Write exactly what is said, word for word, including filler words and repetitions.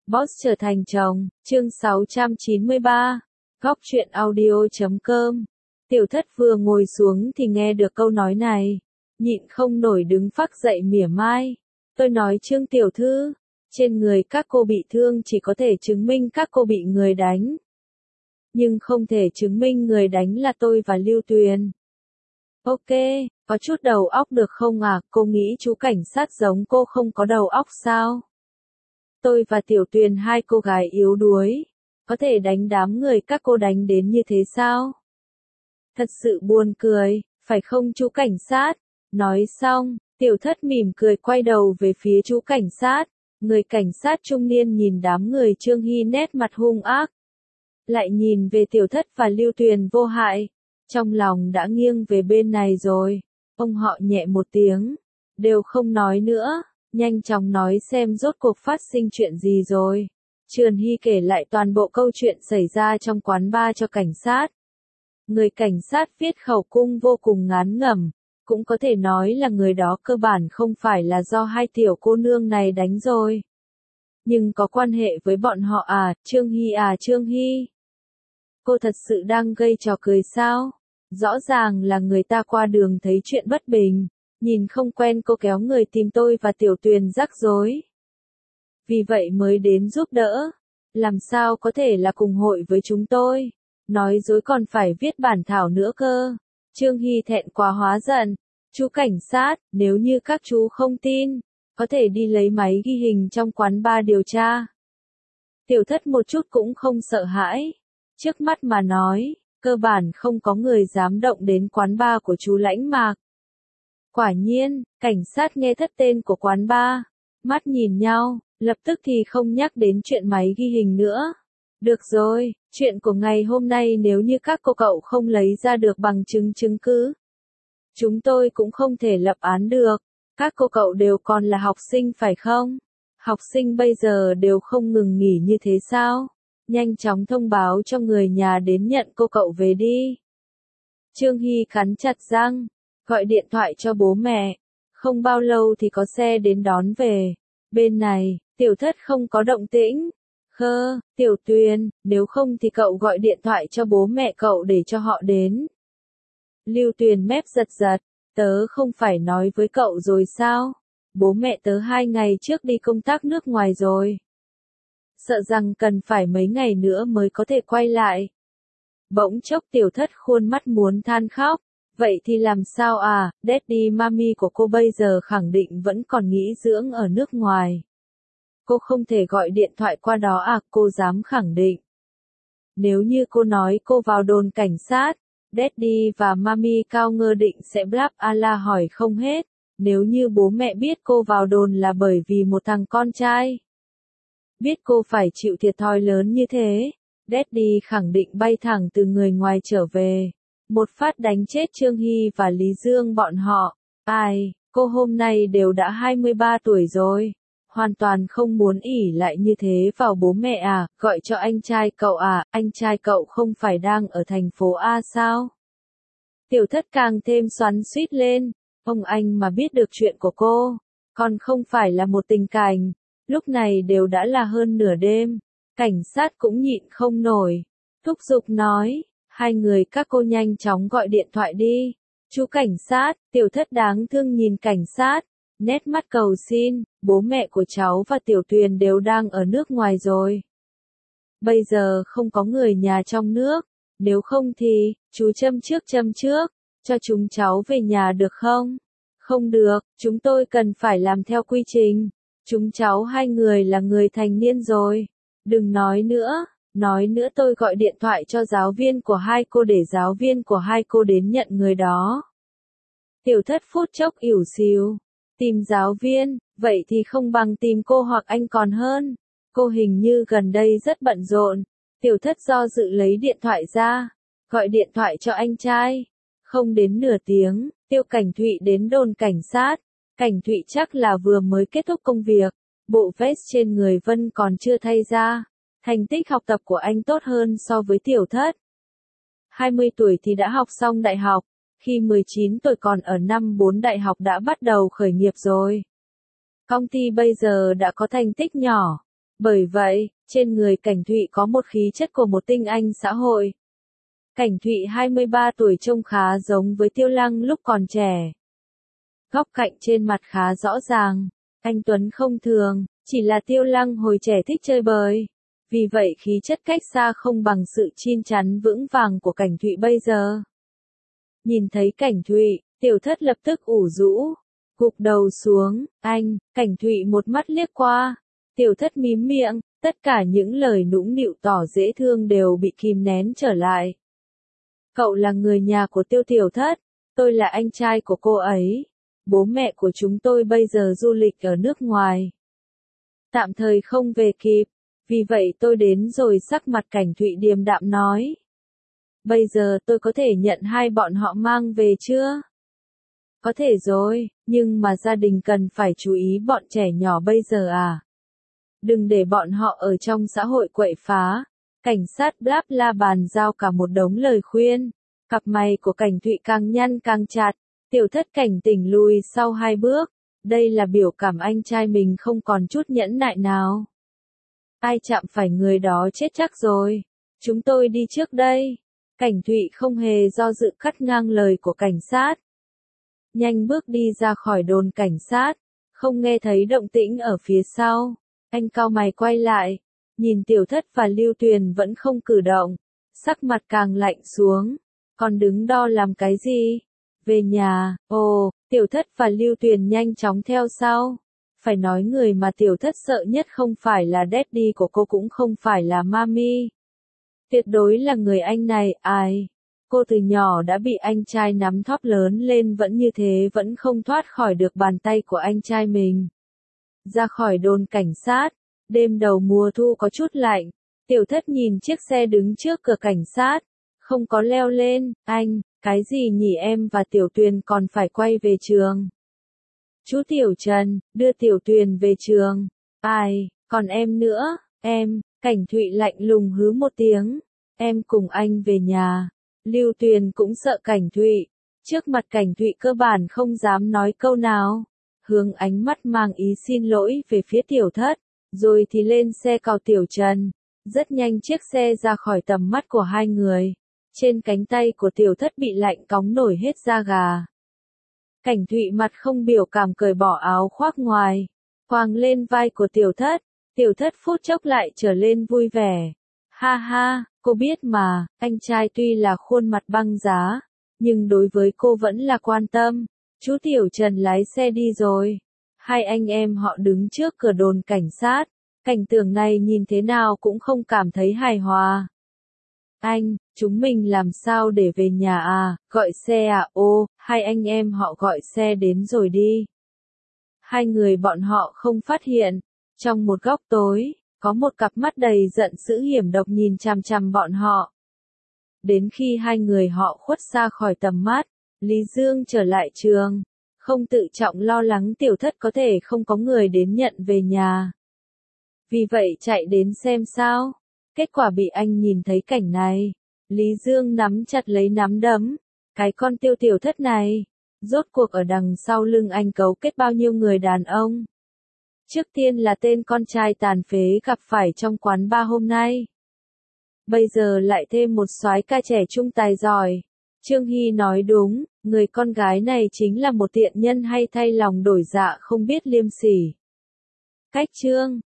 Boss trở thành chồng, chương sáu trăm chín mươi ba, góc truyện audio chấm com. Tiểu thất vừa ngồi xuống thì nghe được câu nói này, nhịn không nổi đứng phác dậy mỉa mai. Tôi nói Trương tiểu thư, trên người các cô bị thương chỉ có thể chứng minh các cô bị người đánh. Nhưng không thể chứng minh người đánh là tôi và Lưu Tuyền. Ok, có chút đầu óc được không à, cô nghĩ chú cảnh sát giống cô không có đầu óc sao? Tôi và Tiểu Tuyền hai cô gái yếu đuối, có thể đánh đám người các cô đánh đến như thế sao? Thật sự buồn cười, phải không chú cảnh sát? Nói xong, Tiểu Thất mỉm cười quay đầu về phía chú cảnh sát. Người cảnh sát trung niên nhìn đám người Trương Hy nét mặt hung ác. Lại nhìn về Tiểu Thất và Lưu Tuyền vô hại. Trong lòng đã nghiêng về bên này rồi. Ông họ nhẹ một tiếng. Đều không nói nữa. Nhanh chóng nói xem rốt cuộc phát sinh chuyện gì rồi. Trương Hy kể lại toàn bộ câu chuyện xảy ra trong quán bar cho cảnh sát. Người cảnh sát viết khẩu cung vô cùng ngán ngẩm. Cũng có thể nói là người đó cơ bản không phải là do hai tiểu cô nương này đánh rồi. Nhưng có quan hệ với bọn họ à, Trương Hy à Trương Hy. Cô thật sự đang gây trò cười sao? Rõ ràng là người ta qua đường thấy chuyện bất bình. Nhìn không quen cô kéo người tìm tôi và Tiểu Tuyền rắc rối. Vì vậy mới đến giúp đỡ. Làm sao có thể là cùng hội với chúng tôi? Nói dối còn phải viết bản thảo nữa cơ. Trương Hy thẹn quá hóa giận. Chú cảnh sát, nếu như các chú không tin, có thể đi lấy máy ghi hình trong quán bar điều tra. Tiểu Thất một chút cũng không sợ hãi. Trước mắt mà nói, cơ bản không có người dám động đến quán bar của chú Lãnh Mạc. Quả nhiên, cảnh sát nghe thất tên của quán bar, mắt nhìn nhau, lập tức thì không nhắc đến chuyện máy ghi hình nữa. Được rồi, chuyện của ngày hôm nay nếu như các cô cậu không lấy ra được bằng chứng chứng cứ, chúng tôi cũng không thể lập án được. Các cô cậu đều còn là học sinh phải không? Học sinh bây giờ đều không ngừng nghỉ như thế sao? Nhanh chóng thông báo cho người nhà đến nhận cô cậu về đi. Trương Hy cắn chặt răng, gọi điện thoại cho bố mẹ. Không bao lâu thì có xe đến đón về. Bên này, Tiểu Thất không có động tĩnh. Khơ, Tiểu Tuyền, nếu không thì cậu gọi điện thoại cho bố mẹ cậu để cho họ đến. Lưu Tuyền mép giật giật, tớ không phải nói với cậu rồi sao? Bố mẹ tớ hai ngày trước đi công tác nước ngoài rồi. Sợ rằng cần phải mấy ngày nữa mới có thể quay lại. Bỗng chốc Tiểu Thất khuôn mắt muốn than khóc. Vậy thì làm sao à, Daddy Mami của cô bây giờ khẳng định vẫn còn nghỉ dưỡng ở nước ngoài. Cô không thể gọi điện thoại qua đó à, cô dám khẳng định. Nếu như cô nói cô vào đồn cảnh sát, Daddy và Mami cao ngơ định sẽ blab ala hỏi không hết. Nếu như bố mẹ biết cô vào đồn là bởi vì một thằng con trai. Biết cô phải chịu thiệt thòi lớn như thế, Daddy khẳng định bay thẳng từ người ngoài trở về. Một phát đánh chết Trương Hy và Lý Dương bọn họ. Ai, cô hôm nay đều đã hai mươi ba tuổi rồi. Hoàn toàn không muốn ỷ lại như thế vào bố mẹ à, gọi cho anh trai cậu à, anh trai cậu không phải đang ở thành phố A sao? Tiểu Thất càng thêm xoắn xuýt lên, ông anh mà biết được chuyện của cô, còn không phải là một tình cảnh, lúc này đều đã là hơn nửa đêm, cảnh sát cũng nhịn không nổi, thúc giục nói, hai người các cô nhanh chóng gọi điện thoại đi, chú cảnh sát, Tiểu Thất đáng thương nhìn cảnh sát. Nét mắt cầu xin, bố mẹ của cháu và Tiểu Tuyền đều đang ở nước ngoài rồi. Bây giờ không có người nhà trong nước, nếu không thì, chú châm trước châm trước, cho chúng cháu về nhà được không? Không được, chúng tôi cần phải làm theo quy trình. Chúng cháu hai người là người thành niên rồi. Đừng nói nữa, nói nữa tôi gọi điện thoại cho giáo viên của hai cô để giáo viên của hai cô đến nhận người đó. Tiểu Thất phút chốc ỉu xìu. Tìm giáo viên, vậy thì không bằng tìm cô hoặc anh còn hơn. Cô hình như gần đây rất bận rộn. Tiểu Thất do dự lấy điện thoại ra, gọi điện thoại cho anh trai. Không đến nửa tiếng, Tiêu Cảnh Thụy đến đồn cảnh sát. Cảnh Thụy chắc là vừa mới kết thúc công việc. Bộ vest trên người Vân còn chưa thay ra. Thành tích học tập của anh tốt hơn so với Tiểu Thất. hai mươi tuổi thì đã học xong đại học. Khi mười chín tuổi còn ở năm bốn đại học đã bắt đầu khởi nghiệp rồi. Công ty bây giờ đã có thành tích nhỏ, Bởi vậy, trên người Cảnh Thụy có một khí chất của một tinh anh xã hội. Cảnh Thụy hai mươi ba tuổi trông khá giống với Tiêu Lăng lúc còn trẻ. Góc cạnh trên mặt khá rõ ràng, anh tuấn không thường, chỉ là Tiêu Lăng hồi trẻ thích chơi bời. Vì vậy khí chất cách xa không bằng sự chín chắn vững vàng của Cảnh Thụy bây giờ. Nhìn thấy Cảnh Thụy, Tiểu Thất lập tức ủ rũ, gục đầu xuống, anh, Cảnh Thụy một mắt liếc qua. Tiểu Thất mím miệng, tất cả những lời nũng nịu tỏ dễ thương đều bị kìm nén trở lại. Cậu là người nhà của Tiêu Tiểu Thất, tôi là anh trai của cô ấy. Bố mẹ của chúng tôi bây giờ du lịch ở nước ngoài. Tạm thời không về kịp, vì vậy tôi đến rồi. Sắc mặt Cảnh Thụy điềm đạm nói. Bây giờ tôi có thể nhận hai bọn họ mang về chưa? Có thể rồi, nhưng mà gia đình cần phải chú ý bọn trẻ nhỏ bây giờ à. Đừng để bọn họ ở trong xã hội quậy phá. Cảnh sát đáp la bàn giao cả một đống lời khuyên. Cặp mày của Cảnh Thụy càng nhăn càng chặt. Tiểu Thất cảnh tỉnh lùi sau hai bước. Đây là biểu cảm anh trai mình không còn chút nhẫn nại nào. Ai chạm phải người đó chết chắc rồi. Chúng tôi đi trước đây. Cảnh Thụy không hề do dự cắt ngang lời của cảnh sát. Nhanh bước đi ra khỏi đồn cảnh sát. Không nghe thấy động tĩnh ở phía sau. Anh cau mày quay lại. Nhìn Tiểu Thất và Lưu Tuyền vẫn không cử động. Sắc mặt càng lạnh xuống. Còn đứng đo làm cái gì? Về nhà, ồ, Tiểu Thất và Lưu Tuyền nhanh chóng theo sau. Phải nói người mà Tiểu Thất sợ nhất không phải là daddy của cô cũng không phải là mami. Tuyệt đối là người anh này, ai? Cô từ nhỏ đã bị anh trai nắm thóp lớn lên vẫn như thế vẫn không thoát khỏi được bàn tay của anh trai mình. Ra khỏi đồn cảnh sát, đêm đầu mùa thu có chút lạnh. Tiểu Thất nhìn chiếc xe đứng trước cửa cảnh sát, không có leo lên. Anh, cái gì nhỉ, em và Tiểu Tuyền còn phải quay về trường. Chú Tiểu Trần, đưa Tiểu Tuyền về trường. Ai, còn em nữa, em, Cảnh Thụy lạnh lùng hứ một tiếng. Em cùng anh về nhà. Lưu Tuyền cũng sợ Cảnh Thụy. Trước mặt Cảnh Thụy cơ bản không dám nói câu nào. Hướng ánh mắt mang ý xin lỗi về phía Tiểu Thất. Rồi thì lên xe cào Tiểu Trần. Rất nhanh chiếc xe ra khỏi tầm mắt của hai người. Trên cánh tay của Tiểu Thất bị lạnh cóng nổi hết da gà. Cảnh Thụy mặt không biểu cảm cởi bỏ áo khoác ngoài. Quàng lên vai của Tiểu Thất. Tiểu Thất phút chốc lại trở lên vui vẻ. Ha ha, cô biết mà, anh trai tuy là khuôn mặt băng giá. Nhưng đối với cô vẫn là quan tâm. Chú Tiểu Trần lái xe đi rồi. Hai anh em họ đứng trước cửa đồn cảnh sát. Cảnh tượng này nhìn thế nào cũng không cảm thấy hài hòa. Anh, chúng mình làm sao để về nhà à, gọi xe à, ô, hai anh em họ gọi xe đến rồi đi. Hai người bọn họ không phát hiện. Trong một góc tối, có một cặp mắt đầy giận dữ hiểm độc nhìn chằm chằm bọn họ. Đến khi hai người họ khuất xa khỏi tầm mắt, Lý Dương trở lại trường. Không tự trọng lo lắng Tiểu Thất có thể không có người đến nhận về nhà. Vì vậy chạy đến xem sao. Kết quả bị anh nhìn thấy cảnh này. Lý Dương nắm chặt lấy nắm đấm. Cái con Tiêu Tiểu Thất này. Rốt cuộc ở đằng sau lưng anh cấu kết bao nhiêu người đàn ông. Trước tiên là tên con trai tàn phế gặp phải trong quán bar hôm nay. Bây giờ lại thêm một soái ca trẻ trung tài giỏi. Trương Hy nói đúng, người con gái này chính là một tiện nhân hay thay lòng đổi dạ không biết liêm sỉ. Cách chương